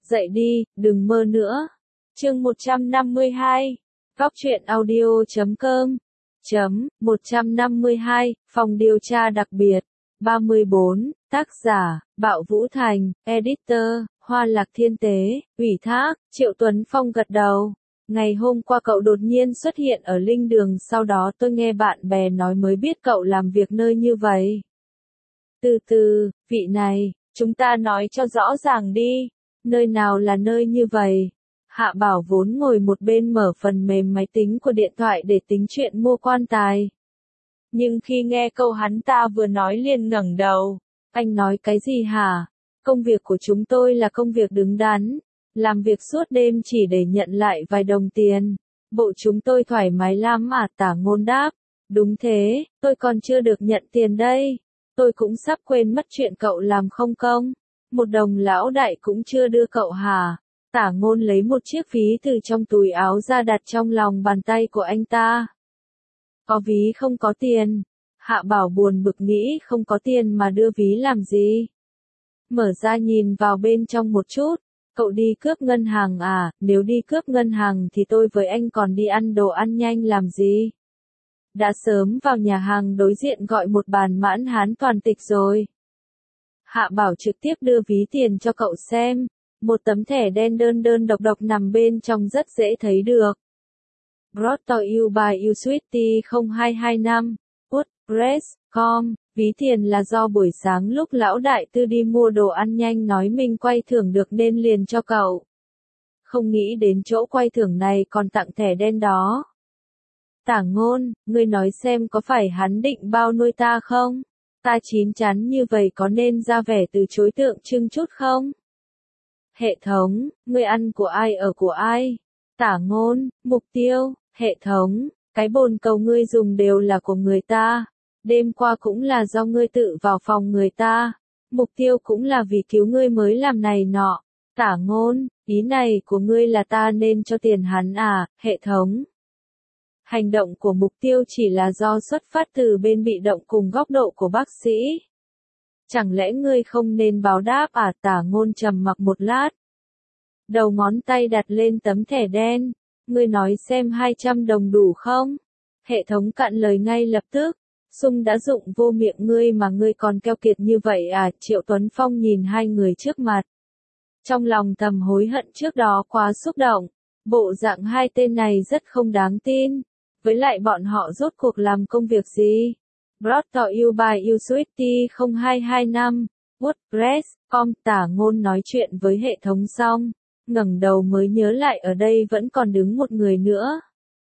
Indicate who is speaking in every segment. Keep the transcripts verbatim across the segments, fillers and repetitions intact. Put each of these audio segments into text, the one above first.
Speaker 1: Dậy đi, đừng mơ nữa. Chương một trăm năm mươi hai. Góc truyện audio chấm com. Chấm, một trăm năm mươi hai, phòng điều tra đặc biệt. ba mươi bốn, tác giả, Bạo Vũ Thành, editor, Hoa Lạc Thiên Tế, ủy thác, Triệu Tuấn Phong gật đầu. Ngày hôm qua cậu đột nhiên xuất hiện ở Linh Đường, sau đó tôi nghe bạn bè nói mới biết cậu làm việc nơi như vậy. Từ từ, vị này, chúng ta nói cho rõ ràng đi, nơi nào là nơi như vậy? Hạ Bảo vốn ngồi một bên mở phần mềm máy tính của điện thoại để tính chuyện mua quan tài. Nhưng khi nghe câu hắn ta vừa nói liền ngẩng đầu. Anh nói cái gì hả? Công việc của chúng tôi là công việc đứng đắn. Làm việc suốt đêm chỉ để nhận lại vài đồng tiền. Bộ chúng tôi thoải mái lắm à? Tả Ngôn đáp. Đúng thế, tôi còn chưa được nhận tiền đây. Tôi cũng sắp quên mất chuyện cậu làm không công. Một đồng lão đại cũng chưa đưa cậu hả? Tả Ngôn lấy một chiếc ví từ trong túi áo ra đặt trong lòng bàn tay của anh ta. Có ví không có tiền. Hạ Bảo buồn bực nghĩ không có tiền mà đưa ví làm gì. Mở ra nhìn vào bên trong một chút. Cậu đi cướp ngân hàng à? Nếu đi cướp ngân hàng thì tôi với anh còn đi ăn đồ ăn nhanh làm gì? Đã sớm vào nhà hàng đối diện gọi một bàn mãn hán toàn tịch rồi. Hạ Bảo trực tiếp đưa ví tiền cho cậu xem. Một tấm thẻ đen đơn đơn độc độc nằm bên trong rất dễ thấy được. Brought to you by Uswitty không hai hai năm. WordPress chấm com. Ví tiền là do buổi sáng lúc lão đại tư đi mua đồ ăn nhanh nói mình quay thưởng được nên liền cho cậu. Không nghĩ đến chỗ quay thưởng này còn tặng thẻ đen đó. Tả Ngôn, ngươi nói xem có phải hắn định bao nuôi ta không? Ta chín chắn như vậy có nên ra vẻ từ chối tượng trưng chút không? Hệ thống, ngươi ăn của ai ở của ai? Tả Ngôn, mục tiêu, hệ thống, cái bồn cầu ngươi dùng đều là của người ta. Đêm qua cũng là do ngươi tự vào phòng người ta. Mục tiêu cũng là vì cứu ngươi mới làm này nọ. Tả Ngôn, ý này của ngươi là ta nên cho tiền hắn à? Hệ thống. Hành động của mục tiêu chỉ là do xuất phát từ bên bị động cùng góc độ của bác sĩ. Chẳng lẽ ngươi không nên báo đáp à? Tả Ngôn trầm mặc một lát. Đầu ngón tay đặt lên tấm thẻ đen. Ngươi nói xem hai trăm đồng đủ không? Hệ thống cạn lời ngay lập tức. Sung đã dụng vô miệng ngươi mà ngươi còn keo kiệt như vậy à? Triệu Tuấn Phong nhìn hai người trước mặt. Trong lòng thầm hối hận trước đó quá xúc động. Bộ dạng hai tên này rất không đáng tin. Với lại bọn họ rốt cuộc làm công việc gì? Brought to you by Uswitty không hai hai năm. WordPress chấm com. Tả Ngôn nói chuyện với hệ thống xong. Ngẩng đầu mới nhớ lại ở đây vẫn còn đứng một người nữa.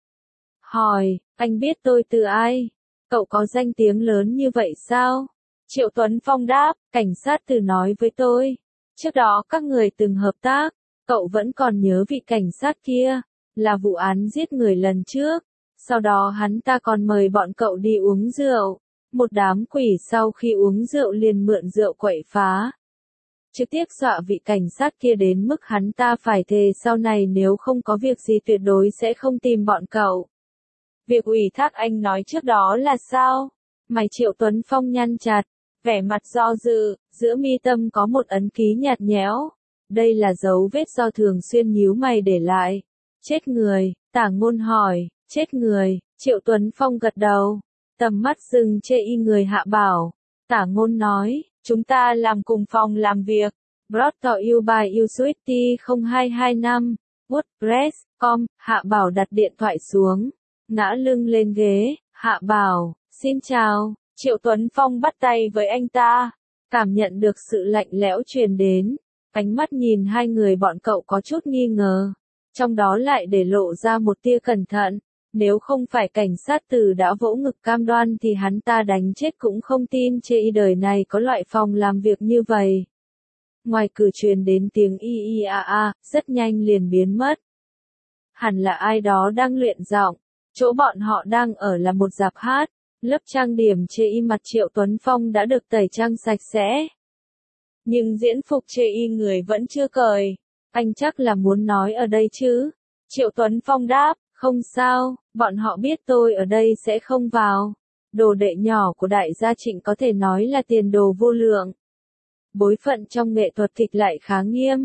Speaker 1: Hỏi, anh biết tôi từ ai? Cậu có danh tiếng lớn như vậy sao? Triệu Tuấn Phong đáp, cảnh sát từ nói với tôi. Trước đó các người từng hợp tác, cậu vẫn còn nhớ vị cảnh sát kia, là vụ án giết người lần trước. Sau đó hắn ta còn mời bọn cậu đi uống rượu. Một đám quỷ sau khi uống rượu liền mượn rượu quậy phá. Trực tiếp dọa vị cảnh sát kia đến mức hắn ta phải thề sau này nếu không có việc gì tuyệt đối sẽ không tìm bọn cậu. Việc ủy thác anh nói trước đó là sao? Mày Triệu Tuấn Phong nhăn chặt, vẻ mặt do dự, giữa mi tâm có một ấn ký nhạt nhẽo. Đây là dấu vết do thường xuyên nhíu mày để lại. Chết người, Tả Ngôn hỏi, chết người, Triệu Tuấn Phong gật đầu. Tầm mắt dừng chê y người Hạ Bảo. Tả Ngôn nói, chúng ta làm cùng phòng làm việc. Brought to you by Uswitty không hai hai năm. WordPress chấm com. Hạ Bảo đặt điện thoại xuống. Ngã lưng lên ghế. Hạ Bảo, xin chào. Triệu Tuấn Phong bắt tay với anh ta. Cảm nhận được sự lạnh lẽo truyền đến. Ánh mắt nhìn hai người bọn cậu có chút nghi ngờ. Trong đó lại để lộ ra một tia cẩn thận. Nếu không phải cảnh sát từ đã vỗ ngực cam đoan thì hắn ta đánh chết cũng không tin trên đời này có loại phòng làm việc như vậy. Ngoài cửa truyền đến tiếng y y a a, rất nhanh liền biến mất. Hẳn là ai đó đang luyện giọng. Chỗ bọn họ đang ở là một rạp hát. Lớp trang điểm chê y mặt Triệu Tuấn Phong đã được tẩy trang sạch sẽ. Nhưng diễn phục chê y người vẫn chưa cởi. Anh chắc là muốn nói ở đây chứ? Triệu Tuấn Phong đáp, không sao, bọn họ biết tôi ở đây sẽ không vào. Đồ đệ nhỏ của đại gia Trịnh có thể nói là tiền đồ vô lượng. Bối phận trong nghệ thuật kịch lại khá nghiêm.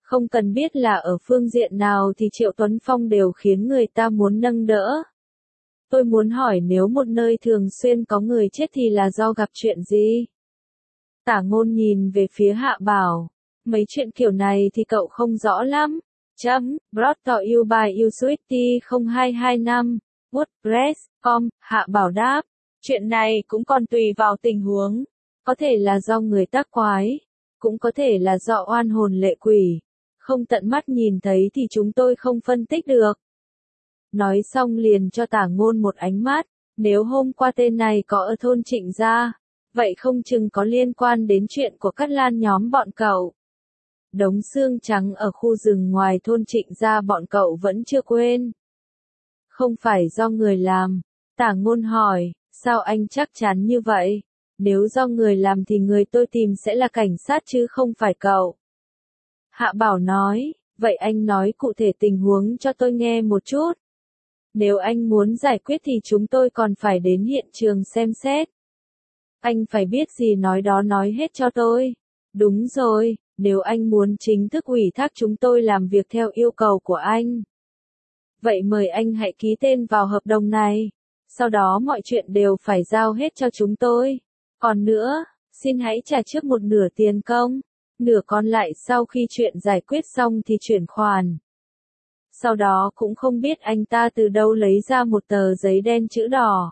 Speaker 1: Không cần biết là ở phương diện nào thì Triệu Tuấn Phong đều khiến người ta muốn nâng đỡ. Tôi muốn hỏi nếu một nơi thường xuyên có người chết thì là do gặp chuyện gì? Tả Ngôn nhìn về phía Hạ Bảo. Mấy chuyện kiểu này thì cậu không rõ lắm. Chấm, brought to you by Usuity không hai hai năm, WordPress chấm com, Hạ Bảo đáp. Chuyện này cũng còn tùy vào tình huống. Có thể là do người tác quái. Cũng có thể là do oan hồn lệ quỷ. Không tận mắt nhìn thấy thì chúng tôi không phân tích được. Nói xong liền cho Tả Ngôn một ánh mắt. Nếu hôm qua tên này có ở thôn Trịnh gia, vậy không chừng có liên quan đến chuyện của Cát Lan nhóm bọn cậu. Đống xương trắng ở khu rừng ngoài thôn Trịnh gia bọn cậu vẫn chưa quên. Không phải do người làm. Tả Ngôn hỏi, sao anh chắc chắn như vậy? Nếu do người làm thì người tôi tìm sẽ là cảnh sát chứ không phải cậu. Hạ Bảo nói, vậy anh nói cụ thể tình huống cho tôi nghe một chút. Nếu anh muốn giải quyết thì chúng tôi còn phải đến hiện trường xem xét. Anh phải biết gì nói đó nói hết cho tôi. Đúng rồi, nếu anh muốn chính thức ủy thác chúng tôi làm việc theo yêu cầu của anh. Vậy mời anh hãy ký tên vào hợp đồng này. Sau đó mọi chuyện đều phải giao hết cho chúng tôi. Còn nữa, xin hãy trả trước một nửa tiền công. Nửa còn lại sau khi chuyện giải quyết xong thì chuyển khoản. Sau đó cũng không biết anh ta từ đâu lấy ra một tờ giấy đen chữ đỏ.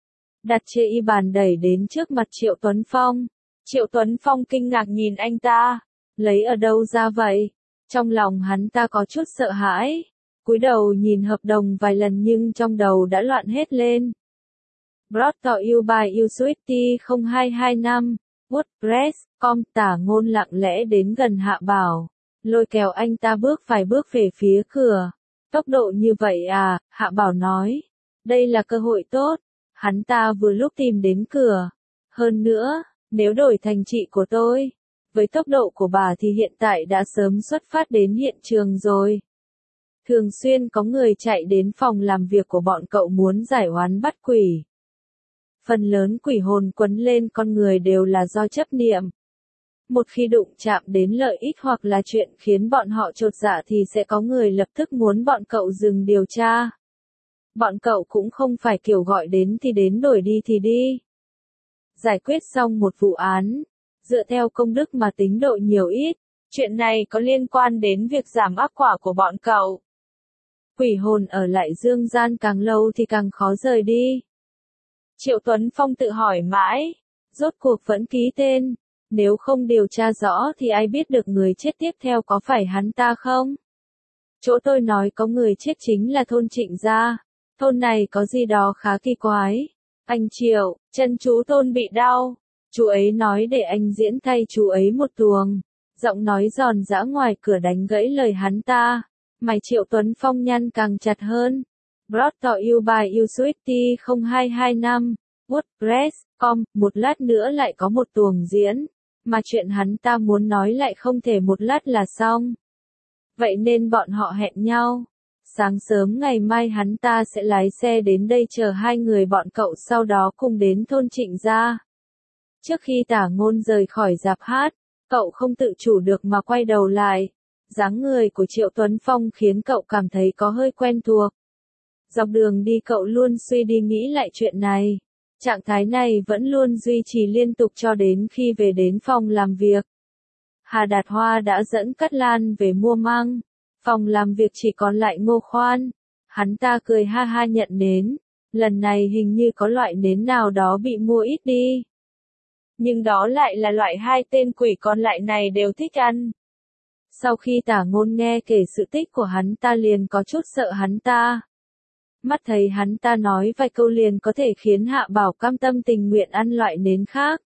Speaker 1: Đặt chê y bàn đẩy đến trước mặt Triệu Tuấn Phong. Triệu Tuấn Phong kinh ngạc nhìn anh ta. Lấy ở đâu ra vậy? Trong lòng hắn ta có chút sợ hãi. Cúi đầu nhìn hợp đồng vài lần nhưng trong đầu đã loạn hết lên. Brought to you by Usuity không hai hai năm, WordPress chấm com. Tả Ngôn lặng lẽ đến gần Hạ Bảo. Lôi kéo anh ta bước vài bước về phía cửa. Tốc độ như vậy à, Hạ Bảo nói. Đây là cơ hội tốt. Hắn ta vừa lúc tìm đến cửa. Hơn nữa, nếu đổi thành chị của tôi, với tốc độ của bà thì hiện tại đã sớm xuất phát đến hiện trường rồi. Thường xuyên có người chạy đến phòng làm việc của bọn cậu muốn giải oán bắt quỷ. Phần lớn quỷ hồn quấn lên con người đều là do chấp niệm. Một khi đụng chạm đến lợi ích hoặc là chuyện khiến bọn họ chột dạ thì sẽ có người lập tức muốn bọn cậu dừng điều tra. Bọn cậu cũng không phải kiểu gọi đến thì đến đổi đi thì đi. Giải quyết xong một vụ án, dựa theo công đức mà tính độ nhiều ít, chuyện này có liên quan đến việc giảm ác quả của bọn cậu. Quỷ hồn ở lại dương gian càng lâu thì càng khó rời đi. Triệu Tuấn Phong tự hỏi mãi, rốt cuộc vẫn ký tên, nếu không điều tra rõ thì ai biết được người chết tiếp theo có phải hắn ta không? Chỗ tôi nói có người chết chính là thôn Trịnh gia, thôn này có gì đó khá kỳ quái. Anh Triệu, chân chú thôn bị đau, chú ấy nói để anh diễn thay chú ấy một tuồng. Giọng nói giòn giã ngoài cửa đánh gãy lời hắn ta. Mày Triệu Tuấn Phong nhăn càng chặt hơn. Brought to you by Usuity không hai hai năm, WordPress chấm com. Một lát nữa lại có một tuồng diễn. Mà chuyện hắn ta muốn nói lại không thể một lát là xong. Vậy nên bọn họ hẹn nhau. Sáng sớm ngày mai hắn ta sẽ lái xe đến đây chờ hai người bọn cậu sau đó cùng đến thôn Trịnh gia. Trước khi Tả Ngôn rời khỏi rạp hát, cậu không tự chủ được mà quay đầu lại. Dáng người của Triệu Tuấn Phong khiến cậu cảm thấy có hơi quen thuộc. Dọc đường đi cậu luôn suy đi nghĩ lại chuyện này. Trạng thái này vẫn luôn duy trì liên tục cho đến khi về đến phòng làm việc. Hà Đạt Hoa đã dẫn Cát Lan về mua măng. Phòng làm việc chỉ còn lại Ngô Khoan. Hắn ta cười ha ha nhận nến. Lần này hình như có loại nến nào đó bị mua ít đi. Nhưng đó lại là loại hai tên quỷ còn lại này đều thích ăn. Sau khi Tả Ngôn nghe kể sự tích của hắn ta liền có chút sợ hắn ta. Mắt thấy hắn ta nói vài câu liền có thể khiến Hạ Bảo cam tâm tình nguyện ăn loại nến khác.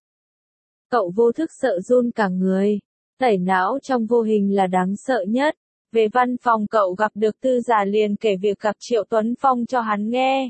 Speaker 1: Cậu vô thức sợ run cả người. Tẩy não trong vô hình là đáng sợ nhất. Về văn phòng cậu gặp được Tư Già liền kể việc gặp Triệu Tuấn Phong cho hắn nghe.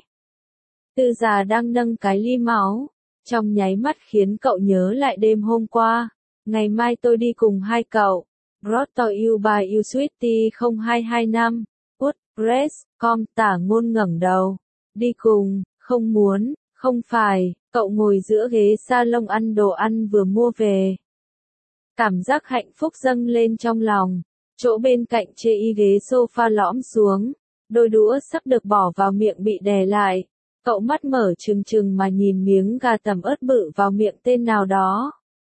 Speaker 1: Tư Già đang nâng cái ly máu. Trong nháy mắt khiến cậu nhớ lại đêm hôm qua. Ngày mai tôi đi cùng hai cậu. Brought to you by Usuity không hai hai năm, WordPress chấm com. Tả Ngôn ngẩng đầu. Đi cùng, không muốn, không phải. Cậu ngồi giữa ghế salon ăn đồ ăn vừa mua về. Cảm giác hạnh phúc dâng lên trong lòng. Chỗ bên cạnh chê y ghế sofa lõm xuống, đôi đũa sắp được bỏ vào miệng bị đè lại. Cậu mắt mở trừng trừng mà nhìn miếng gà tầm ớt bự vào miệng tên nào đó.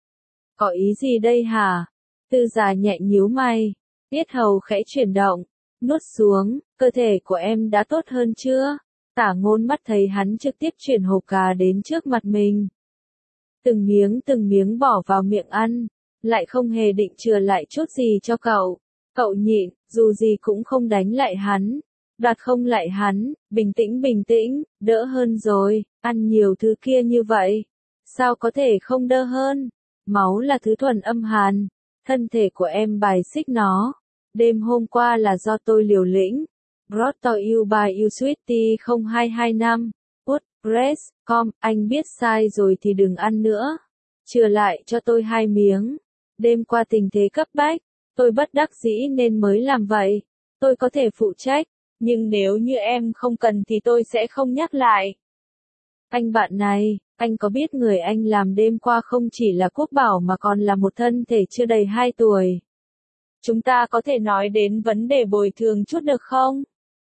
Speaker 1: Có ý gì đây hả? Tư Giả nhẹ nhíu mày, yết hầu khẽ chuyển động, nuốt xuống, cơ thể của em đã tốt hơn chưa? Tả Ngôn mắt thấy hắn trực tiếp chuyển hộp gà đến trước mặt mình. Từng miếng từng miếng bỏ vào miệng ăn, lại không hề định chừa lại chút gì cho cậu. Cậu nhịn, dù gì cũng không đánh lại hắn, đoạt không lại hắn, bình tĩnh bình tĩnh, đỡ hơn rồi, ăn nhiều thứ kia như vậy. Sao có thể không đỡ hơn? Máu là thứ thuần âm hàn, thân thể của em bài xích nó. Đêm hôm qua là do tôi liều lĩnh. Brought to you by you sweetie không hai hai năm. Woodpress chấm com, anh biết sai rồi thì đừng ăn nữa. Chừa lại cho tôi hai miếng. Đêm qua tình thế cấp bách, tôi bất đắc dĩ nên mới làm vậy. Tôi có thể phụ trách, nhưng nếu như em không cần thì tôi sẽ không nhắc lại. Anh bạn này, anh có biết người anh làm đêm qua không chỉ là Quốc Bảo mà còn là một thân thể chưa đầy hai tuổi. Chúng ta có thể nói đến vấn đề bồi thường chút được không?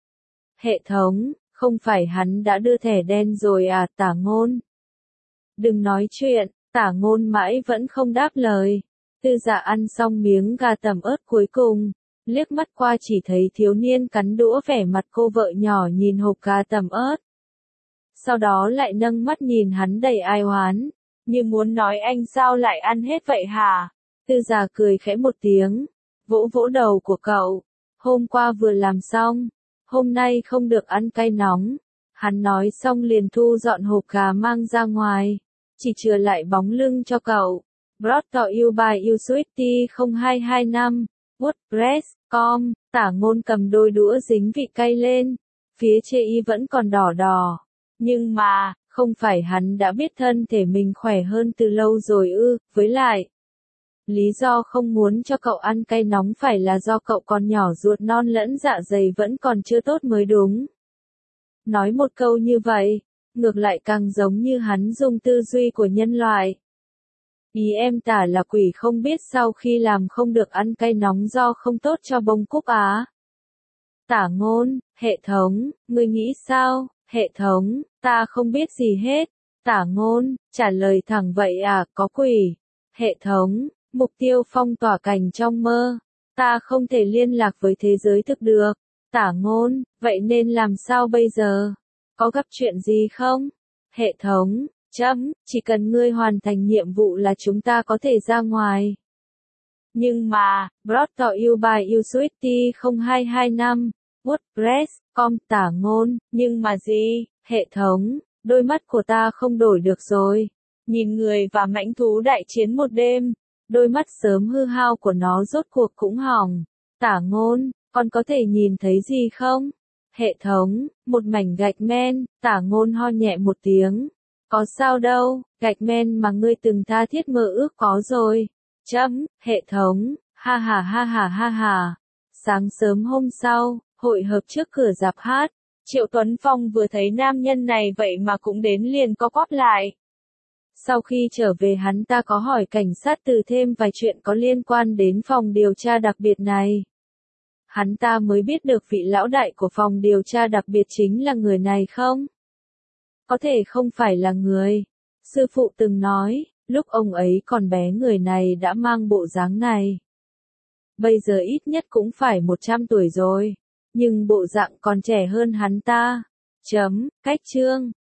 Speaker 1: Hệ thống, không phải hắn đã đưa thẻ đen rồi à? Tả Ngôn. Đừng nói chuyện, Tả Ngôn mãi vẫn không đáp lời. Tư Dạ ăn xong miếng gà tầm ớt cuối cùng, liếc mắt qua chỉ thấy thiếu niên cắn đũa vẻ mặt cô vợ nhỏ nhìn hộp gà tầm ớt. Sau đó lại nâng mắt nhìn hắn đầy ai oán, như muốn nói anh sao lại ăn hết vậy hả? Tư Dạ cười khẽ một tiếng, vỗ vỗ đầu của cậu. Hôm qua vừa làm xong, hôm nay không được ăn cay nóng. Hắn nói xong liền thu dọn hộp gà mang ra ngoài, chỉ chừa lại bóng lưng cho cậu. Brought to you by you sweetie không hai hai năm. Woodpress chấm com, Tả Ngôn cầm đôi đũa dính vị cay lên, phía chê y vẫn còn đỏ đỏ. Nhưng mà, không phải hắn đã biết thân thể mình khỏe hơn từ lâu rồi ư? Với lại, lý do không muốn cho cậu ăn cay nóng phải là do cậu còn nhỏ, ruột non lẫn dạ dày vẫn còn chưa tốt mới đúng. Nói một câu như vậy, ngược lại càng giống như hắn dùng tư duy của nhân loại. Ý em tả là quỷ không biết sau khi làm không được ăn cay nóng do không tốt cho bông cúc á. Tả Ngôn, hệ thống, ngươi nghĩ sao? Hệ thống, ta không biết gì hết. Tả Ngôn, trả lời thẳng vậy à? Có quỷ. Hệ thống, mục tiêu phong tỏa cảnh trong mơ. Ta không thể liên lạc với thế giới thực được. Tả Ngôn, vậy nên làm sao bây giờ? Có gặp chuyện gì không? Hệ thống, chấm, chỉ cần ngươi hoàn thành nhiệm vụ là chúng ta có thể ra ngoài. Nhưng mà, brought to you by you sweetie không hai hai năm. Woodpress chấm com, Tả Ngôn, nhưng mà gì? Hệ thống, đôi mắt của ta không đổi được rồi. Nhìn người và mãnh thú đại chiến một đêm, đôi mắt sớm hư hao của nó rốt cuộc cũng hỏng. Tả Ngôn, con có thể nhìn thấy gì không? Hệ thống, một mảnh gạch men. Tả Ngôn ho nhẹ một tiếng. Có sao đâu, gạch men mà ngươi từng tha thiết mơ ước có rồi. Chấm, hệ thống, ha ha ha ha ha ha. Sáng sớm hôm sau, hội hợp trước cửa rạp hát, Triệu Tuấn Phong vừa thấy nam nhân này vậy mà cũng đến liền co quắp lại. Sau khi trở về hắn ta có hỏi cảnh sát Từ thêm vài chuyện có liên quan đến phòng điều tra đặc biệt này. Hắn ta mới biết được vị lão đại của phòng điều tra đặc biệt chính là người này không? Có thể không phải là người. Sư phụ từng nói, lúc ông ấy còn bé người này đã mang bộ dáng này. Bây giờ ít nhất cũng phải một trăm tuổi rồi. Nhưng bộ dạng còn trẻ hơn hắn ta. Chấm, cách chương.